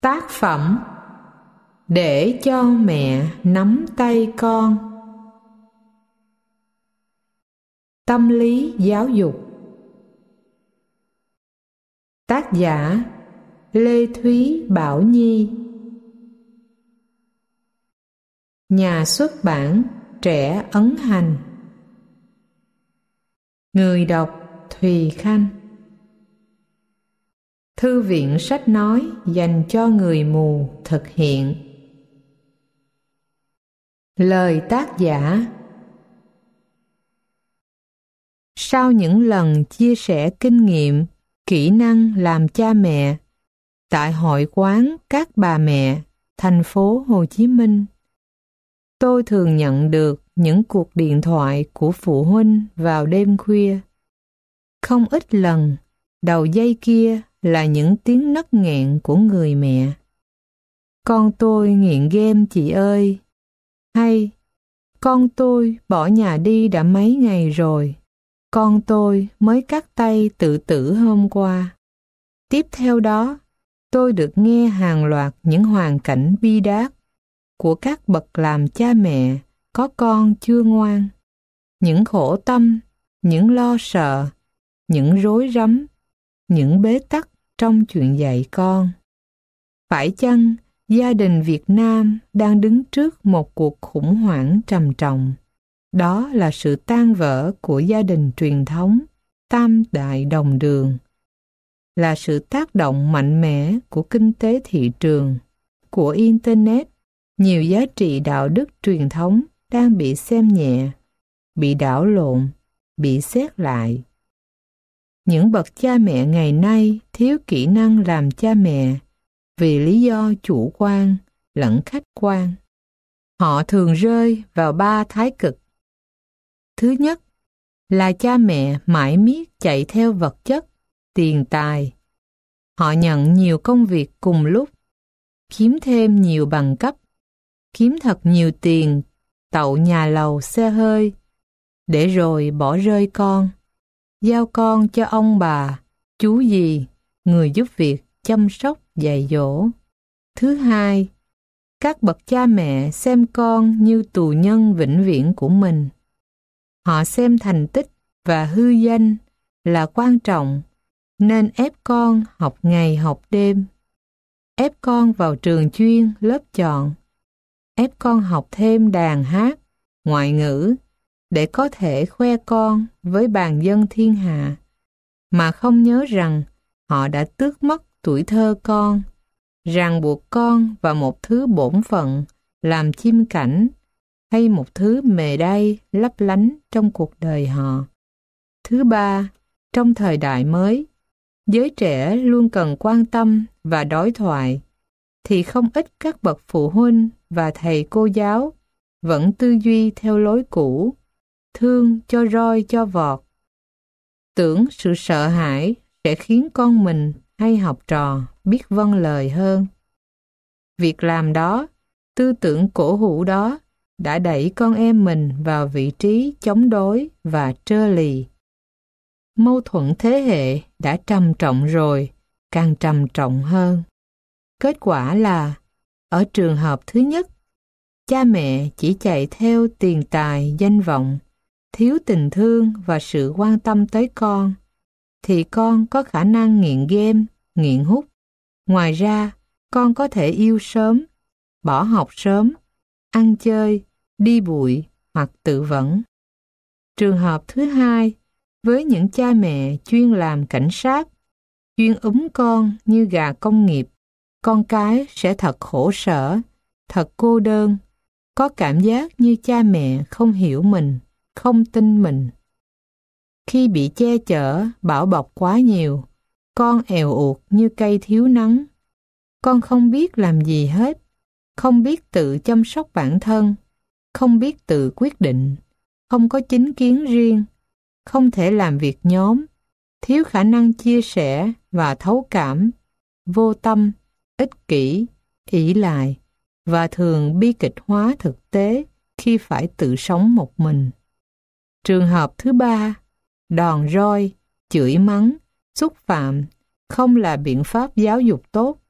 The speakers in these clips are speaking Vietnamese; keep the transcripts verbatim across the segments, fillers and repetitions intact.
Tác phẩm Để cho mẹ nắm tay con. Tâm lý giáo dục. Tác giả Lê Thúy Bảo Nhi. Nhà xuất bản Trẻ Ấn Hành. Người đọc Thùy Khanh. Thư viện sách nói dành cho người mù thực hiện. Lời tác giả. Sau những lần chia sẻ kinh nghiệm, kỹ năng làm cha mẹ tại hội quán các bà mẹ, thành phố Hồ Chí Minh, tôi thường nhận được những cuộc điện thoại của phụ huynh vào đêm khuya. Không ít lần, đầu dây kia là những tiếng nấc nghẹn của người mẹ. Con tôi nghiện game chị ơi. Hay, con tôi bỏ nhà đi đã mấy ngày rồi. Con tôi mới cắt tay tự tử hôm qua. Tiếp theo đó, tôi được nghe hàng loạt những hoàn cảnh bi đát của các bậc làm cha mẹ có con chưa ngoan. Những khổ tâm, những lo sợ, những rối rắm, những bế tắc trong chuyện dạy con. Phải chăng gia đình Việt Nam đang đứng trước một cuộc khủng hoảng trầm trọng? Đó là sự tan vỡ của gia đình truyền thống, tam đại đồng đường. Là sự tác động mạnh mẽ của kinh tế thị trường, của Internet. Nhiều giá trị đạo đức truyền thống đang bị xem nhẹ, bị đảo lộn, bị xét lại. Những bậc cha mẹ ngày nay thiếu kỹ năng làm cha mẹ vì lý do chủ quan lẫn khách quan. Họ thường rơi vào ba thái cực. Thứ nhất là cha mẹ mãi miết chạy theo vật chất, tiền tài. Họ nhận nhiều công việc cùng lúc, kiếm thêm nhiều bằng cấp, kiếm thật nhiều tiền, tậu nhà lầu xe hơi, để rồi bỏ rơi con, giao con cho ông bà, chú dì, người giúp việc chăm sóc dạy dỗ. Thứ hai, các bậc cha mẹ xem con như tù nhân vĩnh viễn của mình. Họ xem thành tích và hư danh là quan trọng, nên ép con học ngày học đêm, ép con vào trường chuyên, lớp chọn, ép con học thêm đàn hát, ngoại ngữ, để có thể khoe con với bàn dân thiên hạ, mà không nhớ rằng họ đã tước mất tuổi thơ con, ràng buộc con vào một thứ bổn phận làm chim cảnh, hay một thứ mề đay lấp lánh trong cuộc đời họ. Thứ ba, trong thời đại mới, giới trẻ luôn cần quan tâm và đối thoại, thì không ít các bậc phụ huynh và thầy cô giáo vẫn tư duy theo lối cũ, thương cho roi cho vọt. Tưởng sự sợ hãi sẽ khiến con mình hay học trò biết vâng lời hơn. Việc làm đó, tư tưởng cổ hủ đó đã đẩy con em mình vào vị trí chống đối và trơ lì. Mâu thuẫn thế hệ đã trầm trọng rồi, càng trầm trọng hơn. Kết quả là, ở trường hợp thứ nhất, cha mẹ chỉ chạy theo tiền tài, danh vọng, thiếu tình thương và sự quan tâm tới con, thì con có khả năng nghiện game, nghiện hút. Ngoài ra, con có thể yêu sớm, bỏ học sớm, ăn chơi, đi bụi hoặc tự vẫn. Trường hợp thứ hai, với những cha mẹ chuyên làm cảnh sát, chuyên úm con như gà công nghiệp, con cái sẽ thật khổ sở, thật cô đơn, có cảm giác như cha mẹ không hiểu mình, không tin mình. Khi bị che chở, bảo bọc quá nhiều, con èo uột như cây thiếu nắng. Con không biết làm gì hết, không biết tự chăm sóc bản thân, không biết tự quyết định, không có chính kiến riêng, không thể làm việc nhóm, thiếu khả năng chia sẻ và thấu cảm, vô tâm, ích kỷ, ỷ lại và thường bi kịch hóa thực tế khi phải tự sống một mình. Trường hợp thứ ba, đòn roi, chửi mắng, xúc phạm không là biện pháp giáo dục tốt,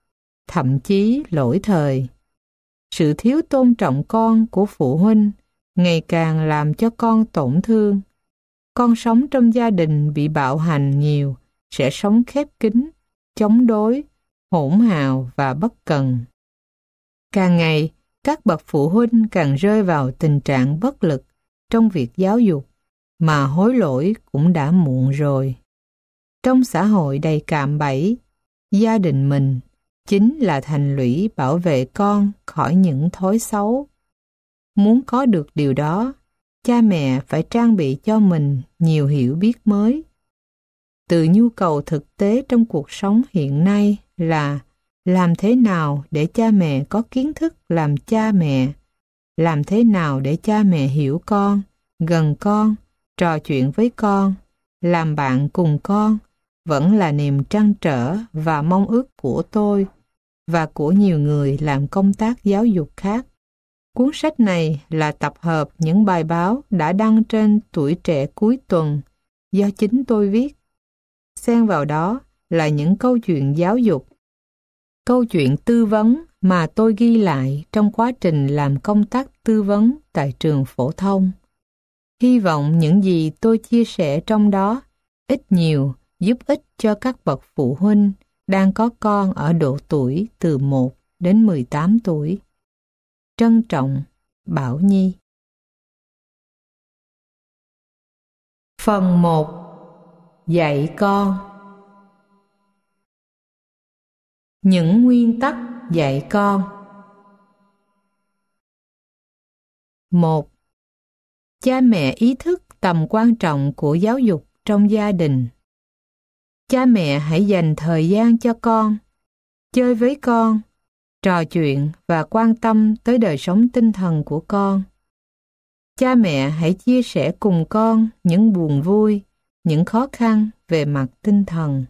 thậm chí lỗi thời. Sự thiếu tôn trọng con của phụ huynh ngày càng làm cho con tổn thương. Con sống trong gia đình bị bạo hành nhiều sẽ sống khép kín, chống đối, hỗn hào và bất cần. Càng ngày, các bậc phụ huynh càng rơi vào tình trạng bất lực trong việc giáo dục, mà hối lỗi cũng đã muộn rồi. Trong xã hội đầy cạm bẫy, gia đình mình chính là thành lũy bảo vệ con khỏi những thói xấu. Muốn có được điều đó, cha mẹ phải trang bị cho mình nhiều hiểu biết mới. Từ nhu cầu thực tế trong cuộc sống hiện nay là làm thế nào để cha mẹ có kiến thức làm cha mẹ, làm thế nào để cha mẹ hiểu con, gần con, trò chuyện với con, làm bạn cùng con, vẫn là niềm trăn trở và mong ước của tôi và của nhiều người làm công tác giáo dục khác. Cuốn sách này là tập hợp những bài báo đã đăng trên Tuổi Trẻ cuối tuần do chính tôi viết. Xen vào đó là những câu chuyện giáo dục, câu chuyện tư vấn mà tôi ghi lại trong quá trình làm công tác tư vấn tại trường phổ thông. Hy vọng những gì tôi chia sẻ trong đó ít nhiều giúp ích cho các bậc phụ huynh đang có con ở độ tuổi từ một đến mười tám tuổi. Trân trọng, Bảo Nhi. Phần một. Dạy con. Những nguyên tắc dạy con. một. Cha mẹ ý thức tầm quan trọng của giáo dục trong gia đình. Cha mẹ hãy dành thời gian cho con, chơi với con, trò chuyện và quan tâm tới đời sống tinh thần của con. Cha mẹ hãy chia sẻ cùng con những buồn vui, những khó khăn về mặt tinh thần.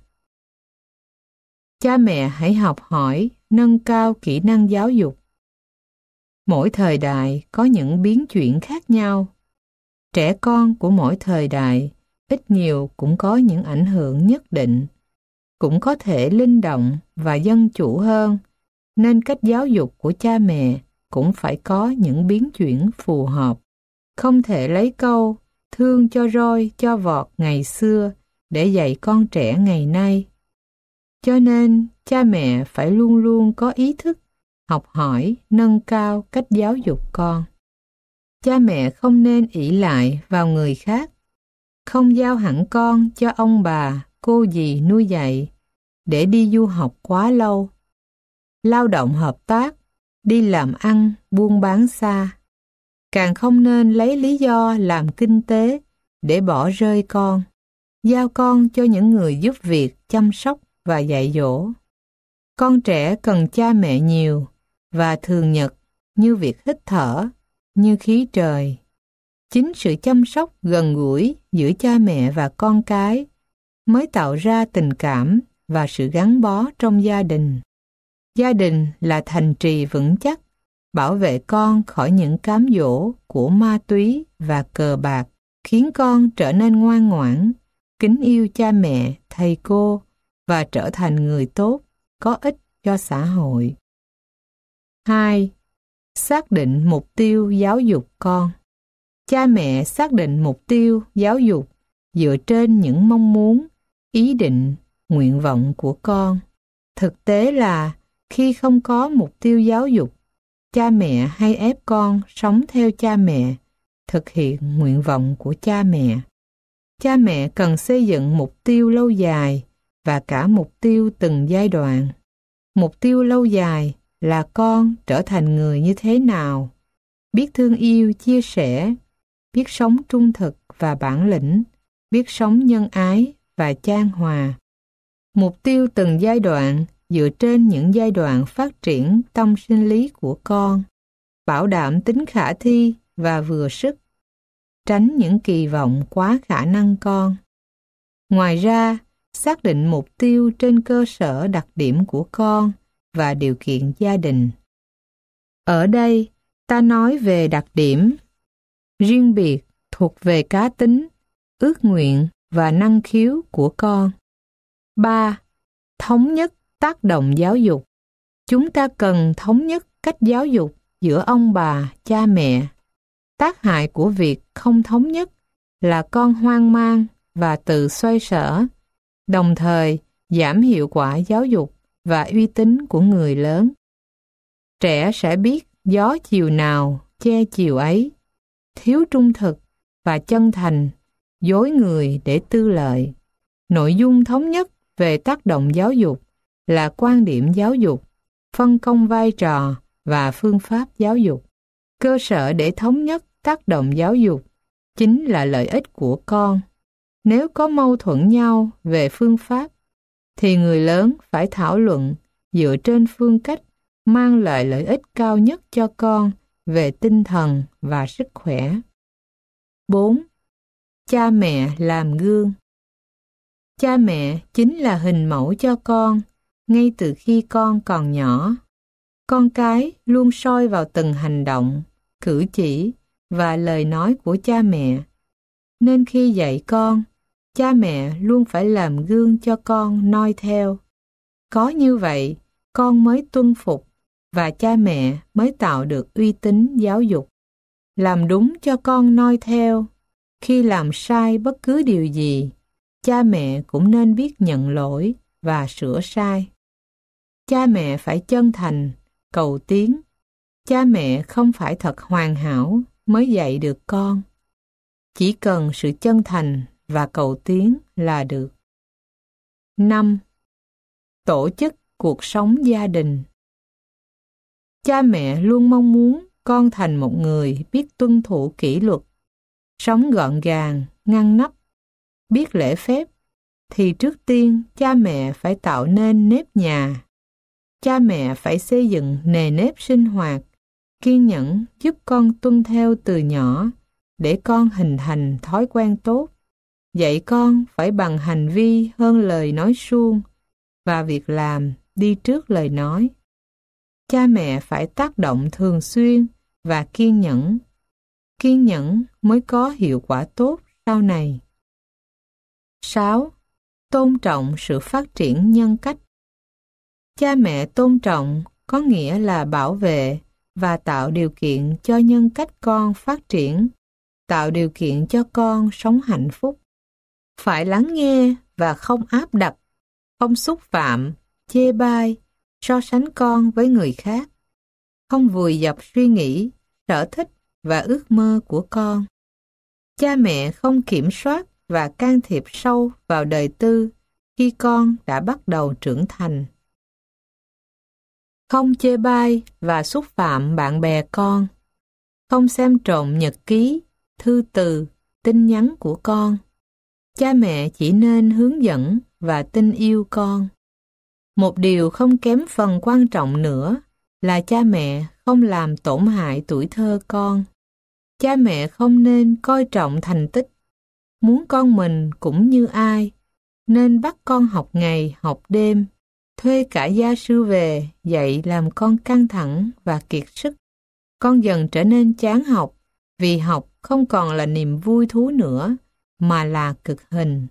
Cha mẹ hãy học hỏi, nâng cao kỹ năng giáo dục. Mỗi thời đại có những biến chuyển khác nhau. Trẻ con của mỗi thời đại ít nhiều cũng có những ảnh hưởng nhất định, cũng có thể linh động và dân chủ hơn, nên cách giáo dục của cha mẹ cũng phải có những biến chuyển phù hợp. Không thể lấy câu thương cho roi cho vọt ngày xưa để dạy con trẻ ngày nay. Cho nên, cha mẹ phải luôn luôn có ý thức, học hỏi, nâng cao cách giáo dục con. Cha mẹ không nên ỷ lại vào người khác, không giao hẳn con cho ông bà, cô dì nuôi dạy để đi du học quá lâu, lao động hợp tác, đi làm ăn, buôn bán xa. Càng không nên lấy lý do làm kinh tế để bỏ rơi con, giao con cho những người giúp việc chăm sóc và dạy dỗ. Con trẻ cần cha mẹ nhiều và thường nhật như việc hít thở, như khí trời. Chính sự chăm sóc gần gũi giữa cha mẹ và con cái mới tạo ra tình cảm và sự gắn bó trong gia đình. Gia đình là thành trì vững chắc, bảo vệ con khỏi những cám dỗ của ma túy và cờ bạc, khiến con trở nên ngoan ngoãn, kính yêu cha mẹ, thầy cô và trở thành người tốt, có ích cho xã hội. hai. Xác định mục tiêu giáo dục con. Cha mẹ xác định mục tiêu giáo dục dựa trên những mong muốn, ý định, nguyện vọng của con. Thực tế là khi không có mục tiêu giáo dục, cha mẹ hay ép con sống theo cha mẹ, thực hiện nguyện vọng của cha mẹ. Cha mẹ cần xây dựng mục tiêu lâu dài và cả mục tiêu từng giai đoạn. Mục tiêu lâu dài là con trở thành người như thế nào, biết thương yêu, chia sẻ, biết sống trung thực và bản lĩnh, biết sống nhân ái và chan hòa. Mục tiêu từng giai đoạn dựa trên những giai đoạn phát triển tâm sinh lý của con, bảo đảm tính khả thi và vừa sức, tránh những kỳ vọng quá khả năng con. Ngoài ra, xác định mục tiêu trên cơ sở đặc điểm của con và điều kiện gia đình. Ở đây, ta nói về đặc điểm riêng biệt thuộc về cá tính, ước nguyện và năng khiếu của con. ba. Thống nhất tác động giáo dục. Chúng ta cần thống nhất cách giáo dục giữa ông bà, cha mẹ. Tác hại của việc không thống nhất là con hoang mang và tự xoay sở, đồng thời giảm hiệu quả giáo dục và uy tín của người lớn. Trẻ sẽ biết gió chiều nào che chiều ấy, thiếu trung thực và chân thành, dối người để tư lợi. Nội dung thống nhất về tác động giáo dục là quan điểm giáo dục, phân công vai trò và phương pháp giáo dục. Cơ sở để thống nhất tác động giáo dục chính là lợi ích của con. Nếu có mâu thuẫn nhau về phương pháp, thì người lớn phải thảo luận dựa trên phương cách mang lại lợi ích cao nhất cho con về tinh thần và sức khỏe. bốn. Cha mẹ làm gương. Cha mẹ chính là hình mẫu cho con ngay từ khi con còn nhỏ. Con cái luôn soi vào từng hành động, cử chỉ và lời nói của cha mẹ. Nên khi dạy con, cha mẹ luôn phải làm gương cho con noi theo. Có như vậy, con mới tuân phục và cha mẹ mới tạo được uy tín giáo dục. Làm đúng cho con noi theo. Khi làm sai bất cứ điều gì, cha mẹ cũng nên biết nhận lỗi và sửa sai. Cha mẹ phải chân thành, cầu tiến. Cha mẹ không phải thật hoàn hảo mới dạy được con. Chỉ cần sự chân thành và cầu tiến là được. năm. Tổ chức cuộc sống gia đình. Cha mẹ luôn mong muốn con thành một người biết tuân thủ kỷ luật, sống gọn gàng, ngăn nắp, biết lễ phép, thì trước tiên cha mẹ phải tạo nên nếp nhà. Cha mẹ phải xây dựng nề nếp sinh hoạt, kiên nhẫn giúp con tuân theo từ nhỏ để con hình thành thói quen tốt. Dạy con phải bằng hành vi hơn lời nói suông và việc làm đi trước lời nói. Cha mẹ phải tác động thường xuyên và kiên nhẫn. Kiên nhẫn mới có hiệu quả tốt sau này. sáu. Tôn trọng sự phát triển nhân cách. Cha mẹ tôn trọng có nghĩa là bảo vệ và tạo điều kiện cho nhân cách con phát triển, tạo điều kiện cho con sống hạnh phúc. Phải lắng nghe và không áp đặt, không xúc phạm, chê bai, so sánh con với người khác, không vùi dập suy nghĩ, sở thích và ước mơ của con. Cha mẹ không kiểm soát và can thiệp sâu vào đời tư khi con đã bắt đầu trưởng thành. Không chê bai và xúc phạm bạn bè con. Không xem trộm nhật ký, thư từ, tin nhắn của con. Cha mẹ chỉ nên hướng dẫn và tin yêu con. Một điều không kém phần quan trọng nữa là cha mẹ không làm tổn hại tuổi thơ con. Cha mẹ không nên coi trọng thành tích, muốn con mình cũng như ai, nên bắt con học ngày học đêm, thuê cả gia sư về dạy làm con căng thẳng và kiệt sức. Con dần trở nên chán học, vì học không còn là niềm vui thú nữa, mà là cực hình.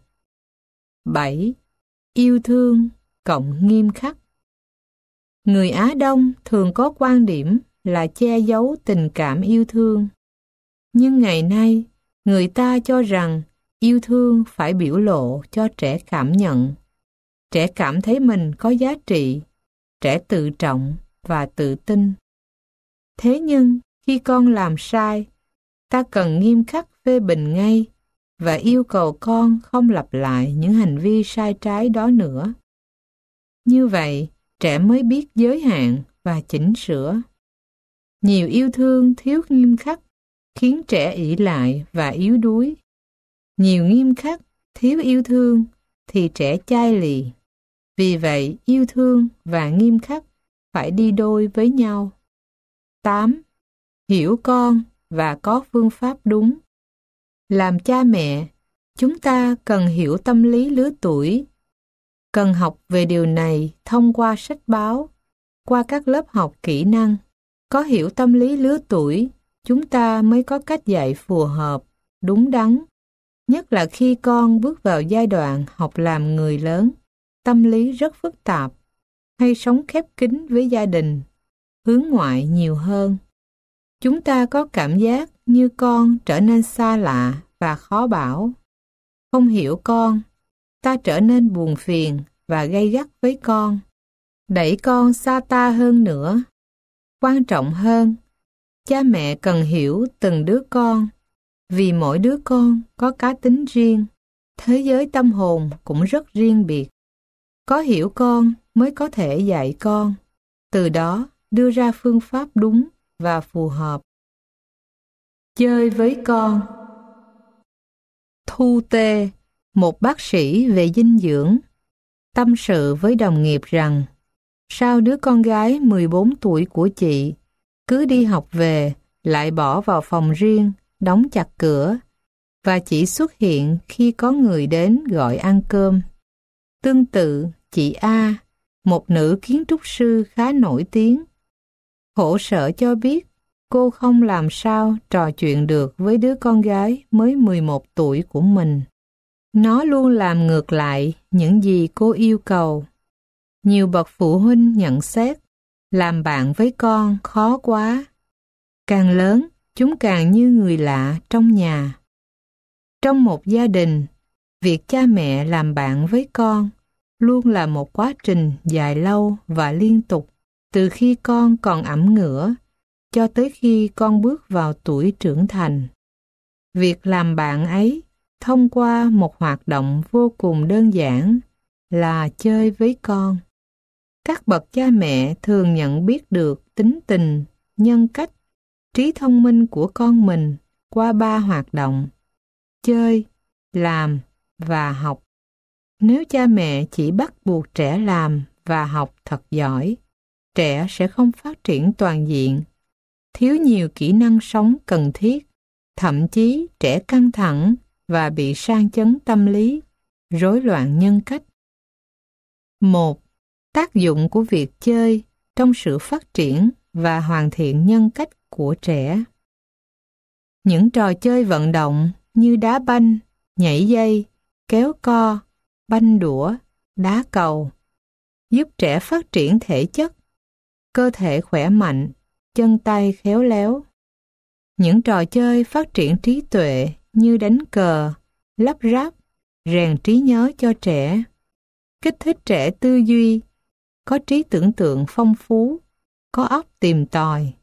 bảy. Yêu thương cộng nghiêm khắc. Người Á Đông thường có quan điểm là che giấu tình cảm yêu thương. Nhưng ngày nay, người ta cho rằng yêu thương phải biểu lộ cho trẻ cảm nhận. Trẻ cảm thấy mình có giá trị, trẻ tự trọng và tự tin. Thế nhưng, khi con làm sai, ta cần nghiêm khắc phê bình ngay và yêu cầu con không lặp lại những hành vi sai trái đó nữa. Như vậy, trẻ mới biết giới hạn và chỉnh sửa. Nhiều yêu thương thiếu nghiêm khắc khiến trẻ ỷ lại và yếu đuối. Nhiều nghiêm khắc, thiếu yêu thương thì trẻ chai lì. Vì vậy, yêu thương và nghiêm khắc phải đi đôi với nhau. tám. Hiểu con và có phương pháp đúng. Làm cha mẹ, chúng ta cần hiểu tâm lý lứa tuổi. Cần học về điều này thông qua sách báo, qua các lớp học kỹ năng. Có hiểu tâm lý lứa tuổi, chúng ta mới có cách dạy phù hợp, đúng đắn. Nhất là khi con bước vào giai đoạn học làm người lớn, tâm lý rất phức tạp. hay sống khép kín với gia đình, hướng ngoại nhiều hơn. Chúng ta có cảm giác như con trở nên xa lạ và khó bảo. Không hiểu con, ta trở nên buồn phiền và gay gắt với con, đẩy con xa ta hơn nữa. Quan trọng hơn, cha mẹ cần hiểu từng đứa con, vì mỗi đứa con có cá tính riêng, thế giới tâm hồn cũng rất riêng biệt. Có hiểu con mới có thể dạy con, từ đó đưa ra phương pháp đúng và phù hợp. Chơi với con. Thu Tê, một bác sĩ về dinh dưỡng, tâm sự với đồng nghiệp rằng sao đứa con gái mười bốn tuổi của chị cứ đi học về lại bỏ vào phòng riêng, đóng chặt cửa và chỉ xuất hiện khi có người đến gọi ăn cơm. Tương tự, chị A, một nữ kiến trúc sư khá nổi tiếng, khổ sở cho biết cô không làm sao trò chuyện được với đứa con gái mới mười một tuổi của mình. Nó luôn làm ngược lại những gì cô yêu cầu. Nhiều bậc phụ huynh nhận xét, làm bạn với con khó quá. Càng lớn, chúng càng như người lạ trong nhà. Trong một gia đình, việc cha mẹ làm bạn với con luôn là một quá trình dài lâu và liên tục, từ khi con còn ẵm ngửa cho tới khi con bước vào tuổi trưởng thành. Việc làm bạn ấy thông qua một hoạt động vô cùng đơn giản là chơi với con. Các bậc cha mẹ thường nhận biết được tính tình, nhân cách, trí thông minh của con mình qua ba hoạt động: chơi, làm và học. Nếu cha mẹ chỉ bắt buộc trẻ làm và học thật giỏi, trẻ sẽ không phát triển toàn diện, thiếu nhiều kỹ năng sống cần thiết, thậm chí trẻ căng thẳng và bị sang chấn tâm lý, rối loạn nhân cách. Một. Tác dụng của việc chơi trong sự phát triển và hoàn thiện nhân cách của trẻ. Những trò chơi vận động như đá banh, nhảy dây, kéo co, banh đũa, đá cầu giúp trẻ phát triển thể chất, cơ thể khỏe mạnh, chân tay khéo léo. Những trò chơi phát triển trí tuệ như đánh cờ, lắp ráp, rèn trí nhớ cho trẻ, kích thích trẻ tư duy, có trí tưởng tượng phong phú, có óc tìm tòi.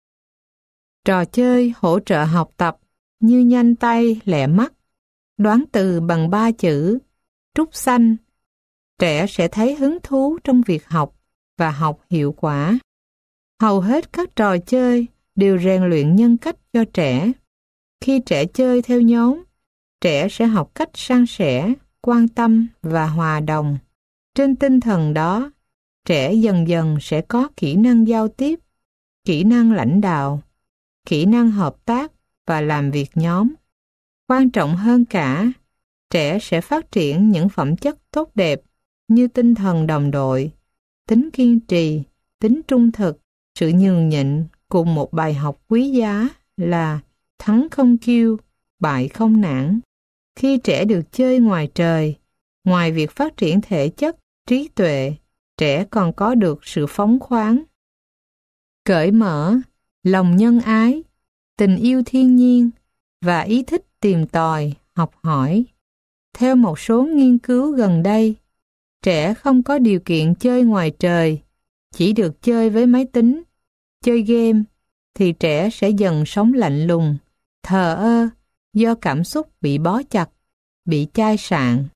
Trò chơi hỗ trợ học tập như nhanh tay lẹ mắt, đoán từ bằng ba chữ, trúc xanh. Trẻ sẽ thấy hứng thú trong việc học và học hiệu quả. Hầu hết các trò chơi đều rèn luyện nhân cách cho trẻ. Khi trẻ chơi theo nhóm, trẻ sẽ học cách san sẻ, quan tâm và hòa đồng. Trên tinh thần đó, trẻ dần dần sẽ có kỹ năng giao tiếp, kỹ năng lãnh đạo, kỹ năng hợp tác và làm việc nhóm. Quan trọng hơn cả, trẻ sẽ phát triển những phẩm chất tốt đẹp như tinh thần đồng đội, tính kiên trì, tính trung thực, sự nhường nhịn cùng một bài học quý giá là thắng không kiêu, bại không nản. Khi trẻ được chơi ngoài trời, ngoài việc phát triển thể chất, trí tuệ, trẻ còn có được sự phóng khoáng, cởi mở, lòng nhân ái, tình yêu thiên nhiên và ý thích tìm tòi, học hỏi. Theo một số nghiên cứu gần đây, trẻ không có điều kiện chơi ngoài trời, chỉ được chơi với máy tính, chơi game, thì trẻ sẽ dần sống lạnh lùng, thờ ơ do cảm xúc bị bó chặt, bị chai sạn.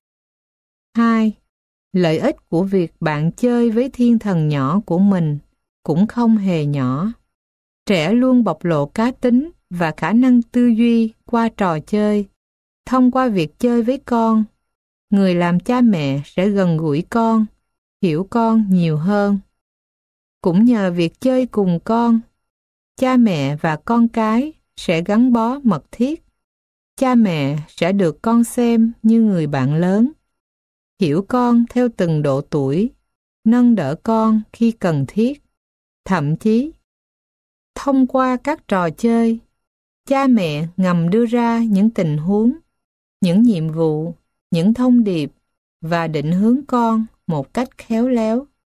Hai. Lợi ích của việc bạn chơi với thiên thần nhỏ của mình cũng không hề nhỏ. Trẻ luôn bộc lộ cá tính và khả năng tư duy qua trò chơi. Thông qua việc chơi với con, người làm cha mẹ sẽ gần gũi con, hiểu con nhiều hơn. Cũng nhờ việc chơi cùng con, cha mẹ và con cái sẽ gắn bó mật thiết. Cha mẹ sẽ được con xem như người bạn lớn, hiểu con theo từng độ tuổi, nâng đỡ con khi cần thiết. Thậm chí, thông qua các trò chơi, cha mẹ ngầm đưa ra những tình huống, những nhiệm vụ, những thông điệp và định hướng con một cách khéo léo.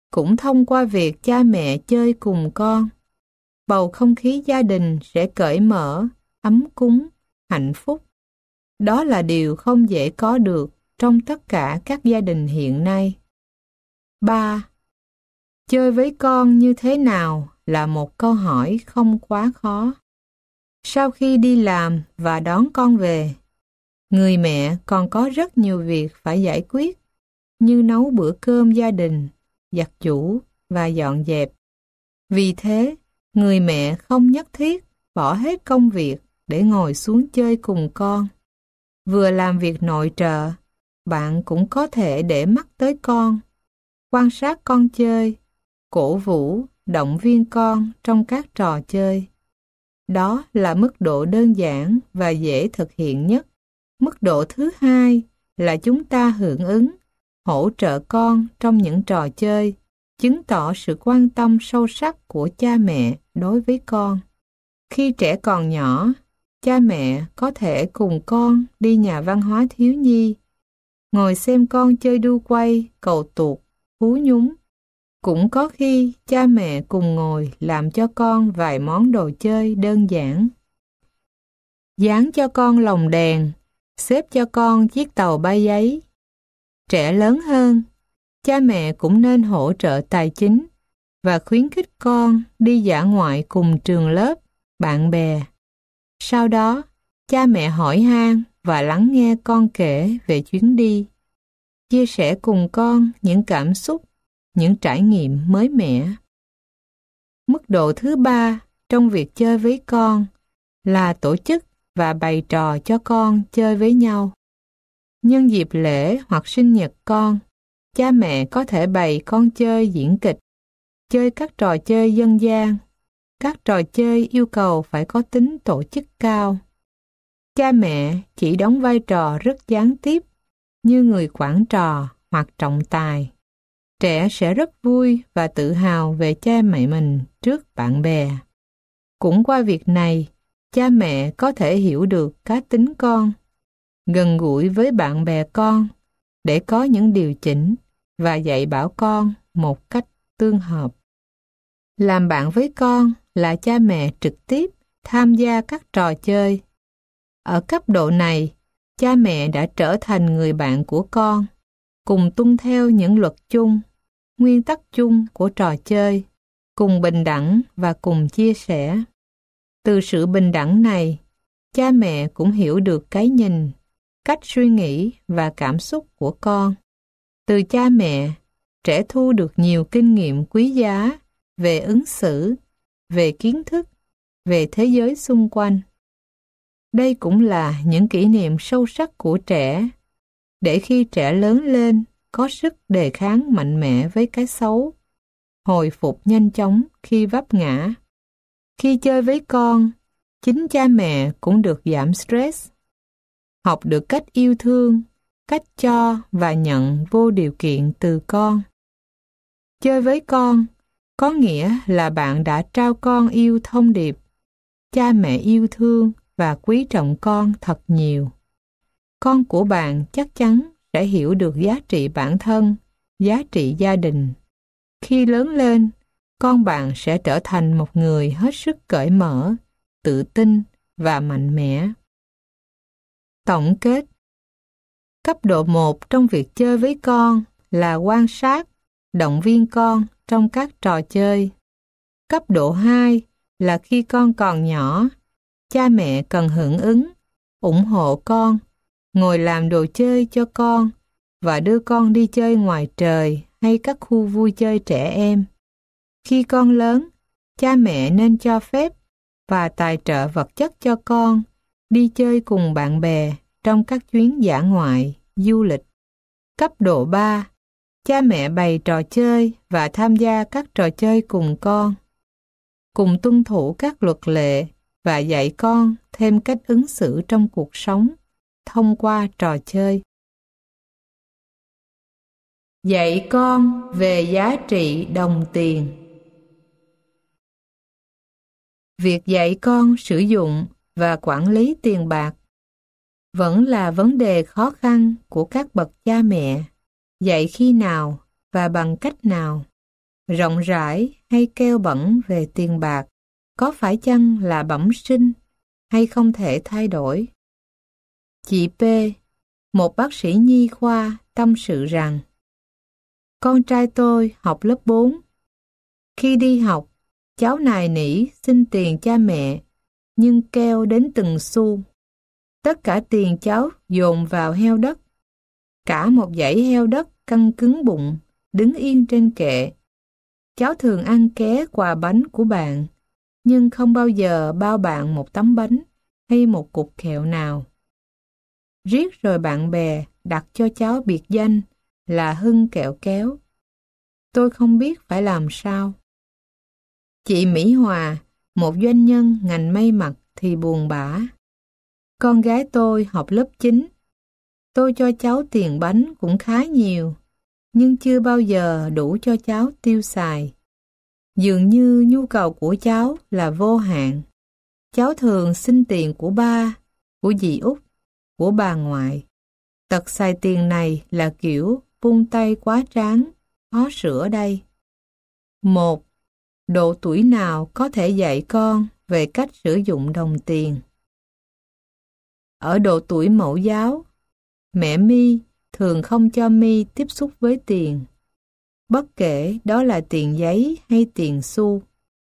cũng thông qua việc cha mẹ chơi cùng con, bầu không khí gia đình sẽ cởi mở, ấm cúng, hạnh phúc. Đó là điều không dễ có được trong tất cả các gia đình hiện nay. ba. Chơi với con như thế nào là một câu hỏi không quá khó. Sau khi đi làm và đón con về, người mẹ còn có rất nhiều việc phải giải quyết, như nấu bữa cơm gia đình, giặt giũ và dọn dẹp. Vì thế, người mẹ không nhất thiết bỏ hết công việc để ngồi xuống chơi cùng con. Vừa làm việc nội trợ, bạn cũng có thể để mắt tới con, quan sát con chơi, cổ vũ, động viên con trong các trò chơi. Đó là mức độ đơn giản và dễ thực hiện nhất. Mức độ thứ hai là chúng ta hưởng ứng, hỗ trợ con trong những trò chơi, chứng tỏ sự quan tâm sâu sắc của cha mẹ đối với con. Khi trẻ còn nhỏ, cha mẹ có thể cùng con đi nhà văn hóa thiếu nhi, ngồi xem con chơi đu quay, cầu tuột, hú nhúng. Cũng có khi cha mẹ cùng ngồi làm cho con vài món đồ chơi đơn giản. Dán cho con lồng đèn, xếp cho con chiếc tàu bay giấy. Trẻ lớn hơn, cha mẹ cũng nên hỗ trợ tài chính và khuyến khích con đi dã ngoại cùng trường lớp, bạn bè. Sau đó, cha mẹ hỏi han và lắng nghe con kể về chuyến đi, chia sẻ cùng con những cảm xúc, những trải nghiệm mới mẻ. Mức độ thứ ba trong việc chơi với con là tổ chức và bày trò cho con chơi với nhau. Nhân dịp lễ hoặc sinh nhật con, cha mẹ có thể bày con chơi diễn kịch, chơi các trò chơi dân gian. Các trò chơi yêu cầu phải có tính tổ chức cao. Cha mẹ chỉ đóng vai trò rất gián tiếp như người quản trò hoặc trọng tài. Trẻ sẽ rất vui và tự hào về cha mẹ mình trước bạn bè. Cũng qua việc này, cha mẹ có thể hiểu được cá tính con, gần gũi với bạn bè con để có những điều chỉnh và dạy bảo con một cách tương hợp. Làm bạn với con là cha mẹ trực tiếp tham gia các trò chơi. Ở cấp độ này, cha mẹ đã trở thành người bạn của con, cùng tuân theo những luật chung, nguyên tắc chung của trò chơi, cùng bình đẳng và cùng chia sẻ. Từ sự bình đẳng này, cha mẹ cũng hiểu được cái nhìn, cách suy nghĩ và cảm xúc của con. Từ cha mẹ, trẻ thu được nhiều kinh nghiệm quý giá về ứng xử, về kiến thức, về thế giới xung quanh. Đây cũng là những kỷ niệm sâu sắc của trẻ, để khi trẻ lớn lên có sức đề kháng mạnh mẽ với cái xấu, hồi phục nhanh chóng khi vấp ngã. Khi chơi với con, chính cha mẹ cũng được giảm stress, học được cách yêu thương, cách cho và nhận vô điều kiện từ con. Chơi với con có nghĩa là bạn đã trao con yêu thông điệp. Cha mẹ yêu thương và quý trọng con thật nhiều. Con của bạn chắc chắn sẽ hiểu được giá trị bản thân, giá trị gia đình. Khi lớn lên, con bạn sẽ trở thành một người hết sức cởi mở, tự tin và mạnh mẽ. Tổng kết: cấp độ một trong việc chơi với con là quan sát, động viên con trong các trò chơi. Cấp độ hai là khi con còn nhỏ, cha mẹ cần hưởng ứng, ủng hộ con, ngồi làm đồ chơi cho con và đưa con đi chơi ngoài trời hay các khu vui chơi trẻ em. Khi con lớn, cha mẹ nên cho phép và tài trợ vật chất cho con đi chơi cùng bạn bè trong các chuyến dã ngoại, du lịch. Cấp độ ba, cha mẹ bày trò chơi và tham gia các trò chơi cùng con, cùng tuân thủ các luật lệ và dạy con thêm cách ứng xử trong cuộc sống thông qua trò chơi. Dạy con về giá trị đồng tiền. Việc dạy con sử dụng và quản lý tiền bạc vẫn là vấn đề khó khăn của các bậc cha mẹ. Dạy khi nào và bằng cách nào? rộng rãi hay keo bẩn về tiền bạc có phải chăng là bẩm sinh hay không thể thay đổi? Chị P, một bác sĩ nhi khoa, tâm sự rằng con trai tôi học lớp bốn. Khi đi học, cháu nài nỉ xin tiền cha mẹ, nhưng keo đến từng xu. Tất cả tiền cháu dồn vào heo đất. Cả một dãy heo đất căng cứng bụng, đứng yên trên kệ. Cháu thường ăn ké quà bánh của bạn, nhưng không bao giờ bao bạn một tấm bánh hay một cục kẹo nào. Riết rồi bạn bè đặt cho cháu biệt danh là Hưng Kẹo Kéo. Tôi không biết phải làm sao. Chị Mỹ Hòa, một doanh nhân ngành may mặc thì buồn bã. Con gái tôi học lớp chín. Tôi cho cháu tiền bánh cũng khá nhiều, nhưng chưa bao giờ đủ cho cháu tiêu xài. Dường như nhu cầu của cháu là vô hạn. Cháu thường xin tiền của ba, của dì Út, của bà ngoại. Tật xài tiền này là kiểu vung tay quá tráng, khó sửa đây. Một, độ tuổi nào có thể dạy con về cách sử dụng đồng tiền? Ở độ tuổi mẫu giáo, mẹ My thường không cho My tiếp xúc với tiền, bất kể đó là tiền giấy hay tiền xu.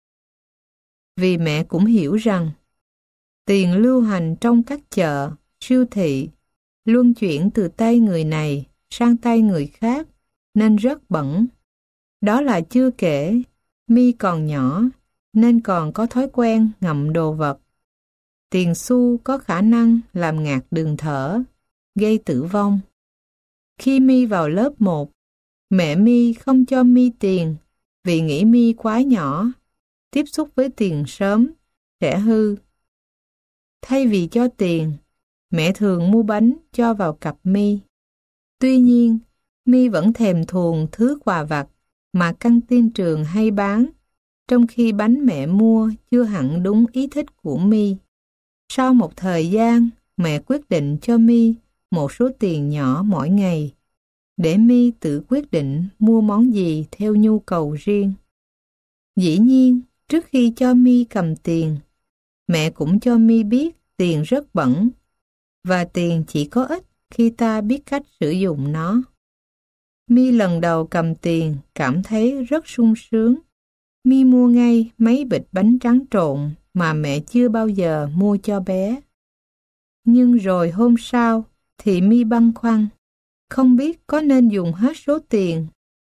Vì mẹ cũng hiểu rằng tiền lưu hành trong các chợ, siêu thị, luân chuyển từ tay người này sang tay người khác nên rất bẩn. Đó là chưa kể, My còn nhỏ nên còn có thói quen ngậm đồ vật. Tiền xu có khả năng làm ngạt đường thở, gây tử vong. Khi My vào lớp một, mẹ My không cho My tiền vì nghĩ My quá nhỏ, tiếp xúc với tiền sớm, sẽ hư. Thay vì cho tiền, mẹ thường mua bánh cho vào cặp My. Tuy nhiên, My vẫn thèm thuồng thứ quà vặt mà căng tin trường hay bán, trong khi bánh mẹ mua chưa hẳn đúng ý thích của My. Sau một thời gian, mẹ quyết định cho My một số tiền nhỏ mỗi ngày, để My tự quyết định mua món gì theo nhu cầu riêng. Dĩ nhiên, trước khi cho My cầm tiền, mẹ cũng cho My biết tiền rất bẩn, và tiền chỉ có ích khi ta biết cách sử dụng nó. My lần đầu cầm tiền cảm thấy rất sung sướng. My mua ngay mấy bịch bánh tráng trộn mà mẹ chưa bao giờ mua cho bé. Nhưng rồi hôm sau thì My băn khoăn, không biết có nên dùng hết số tiền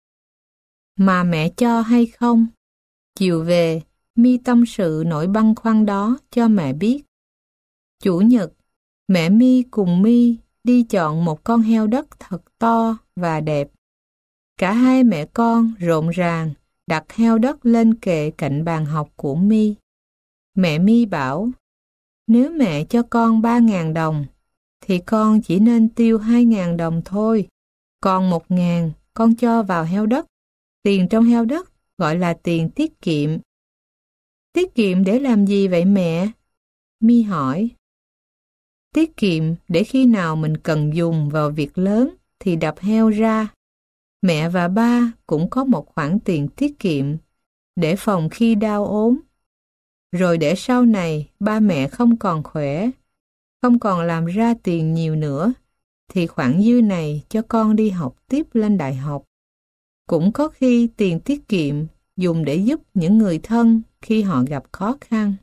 mà mẹ cho hay không. Chiều về, My tâm sự nỗi băn khoăn đó cho mẹ biết. Chủ nhật, mẹ My cùng My đi chọn một con heo đất thật to và đẹp. Cả hai mẹ con rộn ràng đặt heo đất lên kệ cạnh bàn học của My. Mẹ My bảo, nếu mẹ cho con ba ngàn đồng, thì con chỉ nên tiêu hai ngàn đồng thôi. Còn một ngàn con cho vào heo đất. Tiền trong heo đất gọi là tiền tiết kiệm. Tiết kiệm để làm gì vậy mẹ? My hỏi. Tiết kiệm để khi nào mình cần dùng vào việc lớn thì đập heo ra. Mẹ và ba cũng có một khoản tiền tiết kiệm để phòng khi đau ốm. Rồi để sau này ba mẹ không còn khỏe, không còn làm ra tiền nhiều nữa, thì khoản dư này cho con đi học tiếp lên đại học. Cũng có khi tiền tiết kiệm dùng để giúp những người thân khi họ gặp khó khăn.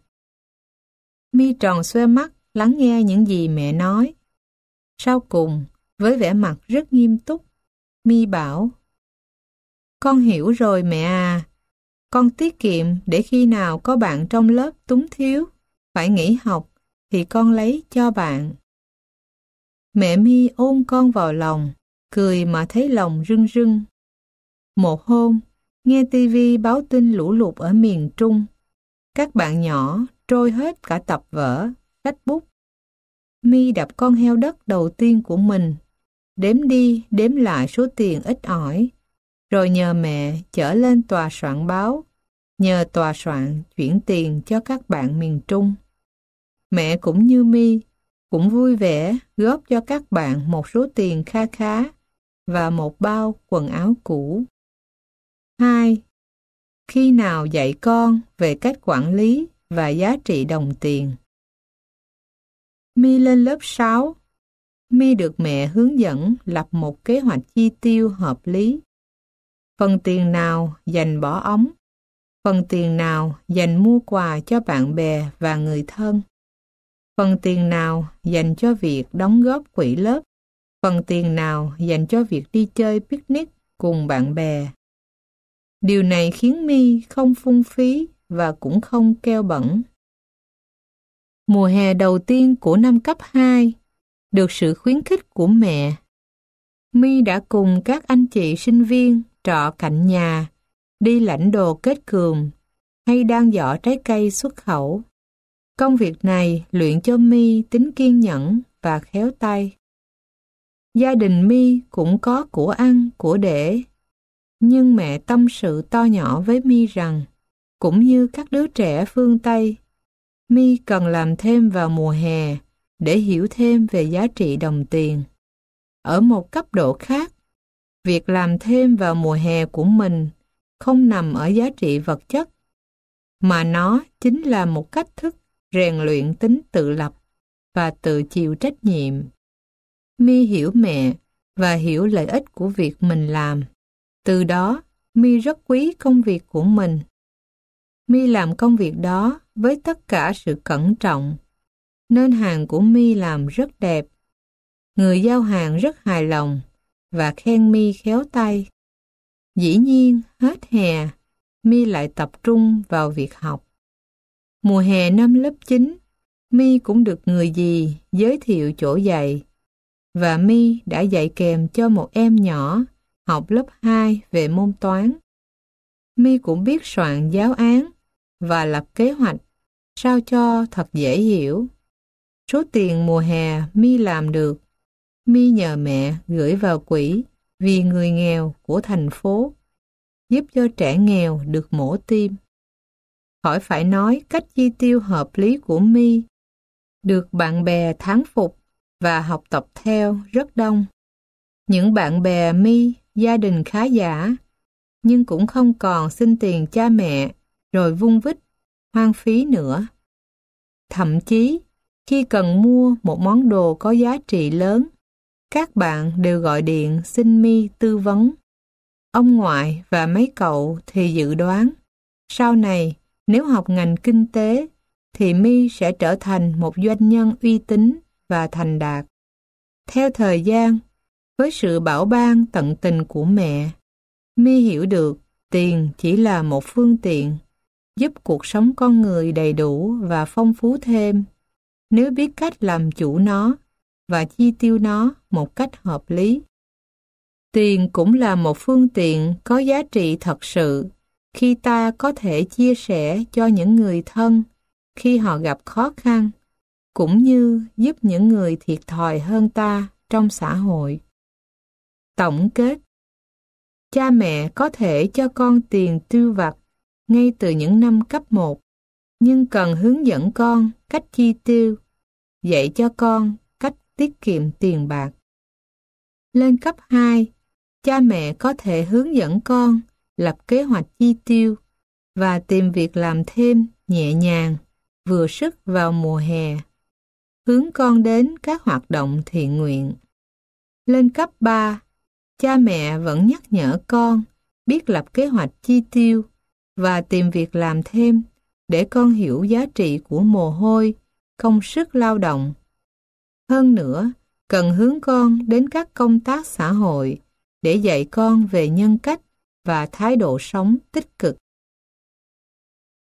My tròn xoe mắt lắng nghe những gì mẹ nói. Sau cùng, với vẻ mặt rất nghiêm túc, My bảo, con hiểu rồi mẹ à, con tiết kiệm để khi nào có bạn trong lớp túng thiếu, phải nghỉ học, thì con lấy cho bạn. Mẹ My ôm con vào lòng, cười mà thấy lòng rưng rưng. Một hôm, nghe tivi báo tin lũ lụt ở miền Trung. Các bạn nhỏ trôi hết cả tập vở, sách bút. My đập con heo đất đầu tiên của mình, đếm đi đếm lại số tiền ít ỏi, rồi nhờ mẹ chở lên tòa soạn báo, nhờ tòa soạn chuyển tiền cho các bạn miền Trung. Mẹ cũng như My, cũng vui vẻ góp cho các bạn một số tiền kha khá và một bao quần áo cũ. Hai, khi nào dạy con về cách quản lý và giá trị đồng tiền. My lên lớp sáu. My được mẹ hướng dẫn lập một kế hoạch chi tiêu hợp lý. Phần tiền nào dành bỏ ống, phần tiền nào dành mua quà cho bạn bè và người thân, phần tiền nào dành cho việc đóng góp quỹ lớp, phần tiền nào dành cho việc đi chơi picnic cùng bạn bè. Điều này khiến My không phung phí và cũng không keo bẩn. Mùa hè đầu tiên của năm cấp hai, được sự khuyến khích của mẹ, My đã cùng các anh chị sinh viên trọ cạnh nhà, đi lãnh đồ kết cườm hay đan giỏ trái cây xuất khẩu. Công việc này luyện cho My tính kiên nhẫn và khéo tay. Gia đình My cũng có của ăn, của để, nhưng mẹ tâm sự to nhỏ với My rằng, cũng như các đứa trẻ phương Tây, My cần làm thêm vào mùa hè để hiểu thêm về giá trị đồng tiền. Ở một cấp độ khác, việc làm thêm vào mùa hè của mình không nằm ở giá trị vật chất, mà nó chính là một cách thức rèn luyện tính tự lập và tự chịu trách nhiệm. My hiểu mẹ và hiểu lợi ích của việc mình làm. Từ đó, My rất quý công việc của mình. My làm công việc đó với tất cả sự cẩn trọng, nên hàng của My làm rất đẹp. Người giao hàng rất hài lòng và khen My khéo tay. Dĩ nhiên, hết hè, My lại tập trung vào việc học. Mùa hè năm lớp chín, My cũng được người dì giới thiệu chỗ dạy, và My đã dạy kèm cho một em nhỏ học lớp hai về môn toán. My cũng biết soạn giáo án và lập kế hoạch sao cho thật dễ hiểu. Số tiền mùa hè My làm được, My nhờ mẹ gửi vào quỹ vì người nghèo của thành phố, giúp cho trẻ nghèo được mổ tim. Khỏi phải nói cách chi tiêu hợp lý của My được bạn bè thán phục và học tập theo rất đông. Những bạn bè My gia đình khá giả, nhưng cũng không còn xin tiền cha mẹ rồi vung vít, hoang phí nữa. Thậm chí, khi cần mua một món đồ có giá trị lớn, các bạn đều gọi điện xin My tư vấn. Ông ngoại và mấy cậu thì dự đoán, sau này nếu học ngành kinh tế, thì My sẽ trở thành một doanh nhân uy tín và thành đạt. Theo thời gian, với sự bảo ban tận tình của mẹ, My hiểu được tiền chỉ là một phương tiện giúp cuộc sống con người đầy đủ và phong phú thêm nếu biết cách làm chủ nó và chi tiêu nó một cách hợp lý. Tiền cũng là một phương tiện có giá trị thật sự khi ta có thể chia sẻ cho những người thân khi họ gặp khó khăn, cũng như giúp những người thiệt thòi hơn ta trong xã hội. Tổng kết, cha mẹ có thể cho con tiền tiêu vặt ngay từ những năm cấp một, nhưng cần hướng dẫn con cách chi tiêu, dạy cho con cách tiết kiệm tiền bạc. Lên cấp hai, cha mẹ có thể hướng dẫn con lập kế hoạch chi tiêu và tìm việc làm thêm nhẹ nhàng, vừa sức vào mùa hè, hướng con đến các hoạt động thiện nguyện. Lên cấp ba, cha mẹ vẫn nhắc nhở con biết lập kế hoạch chi tiêu và tìm việc làm thêm để con hiểu giá trị của mồ hôi, công sức lao động. Hơn nữa, cần hướng con đến các công tác xã hội để dạy con về nhân cách và thái độ sống tích cực.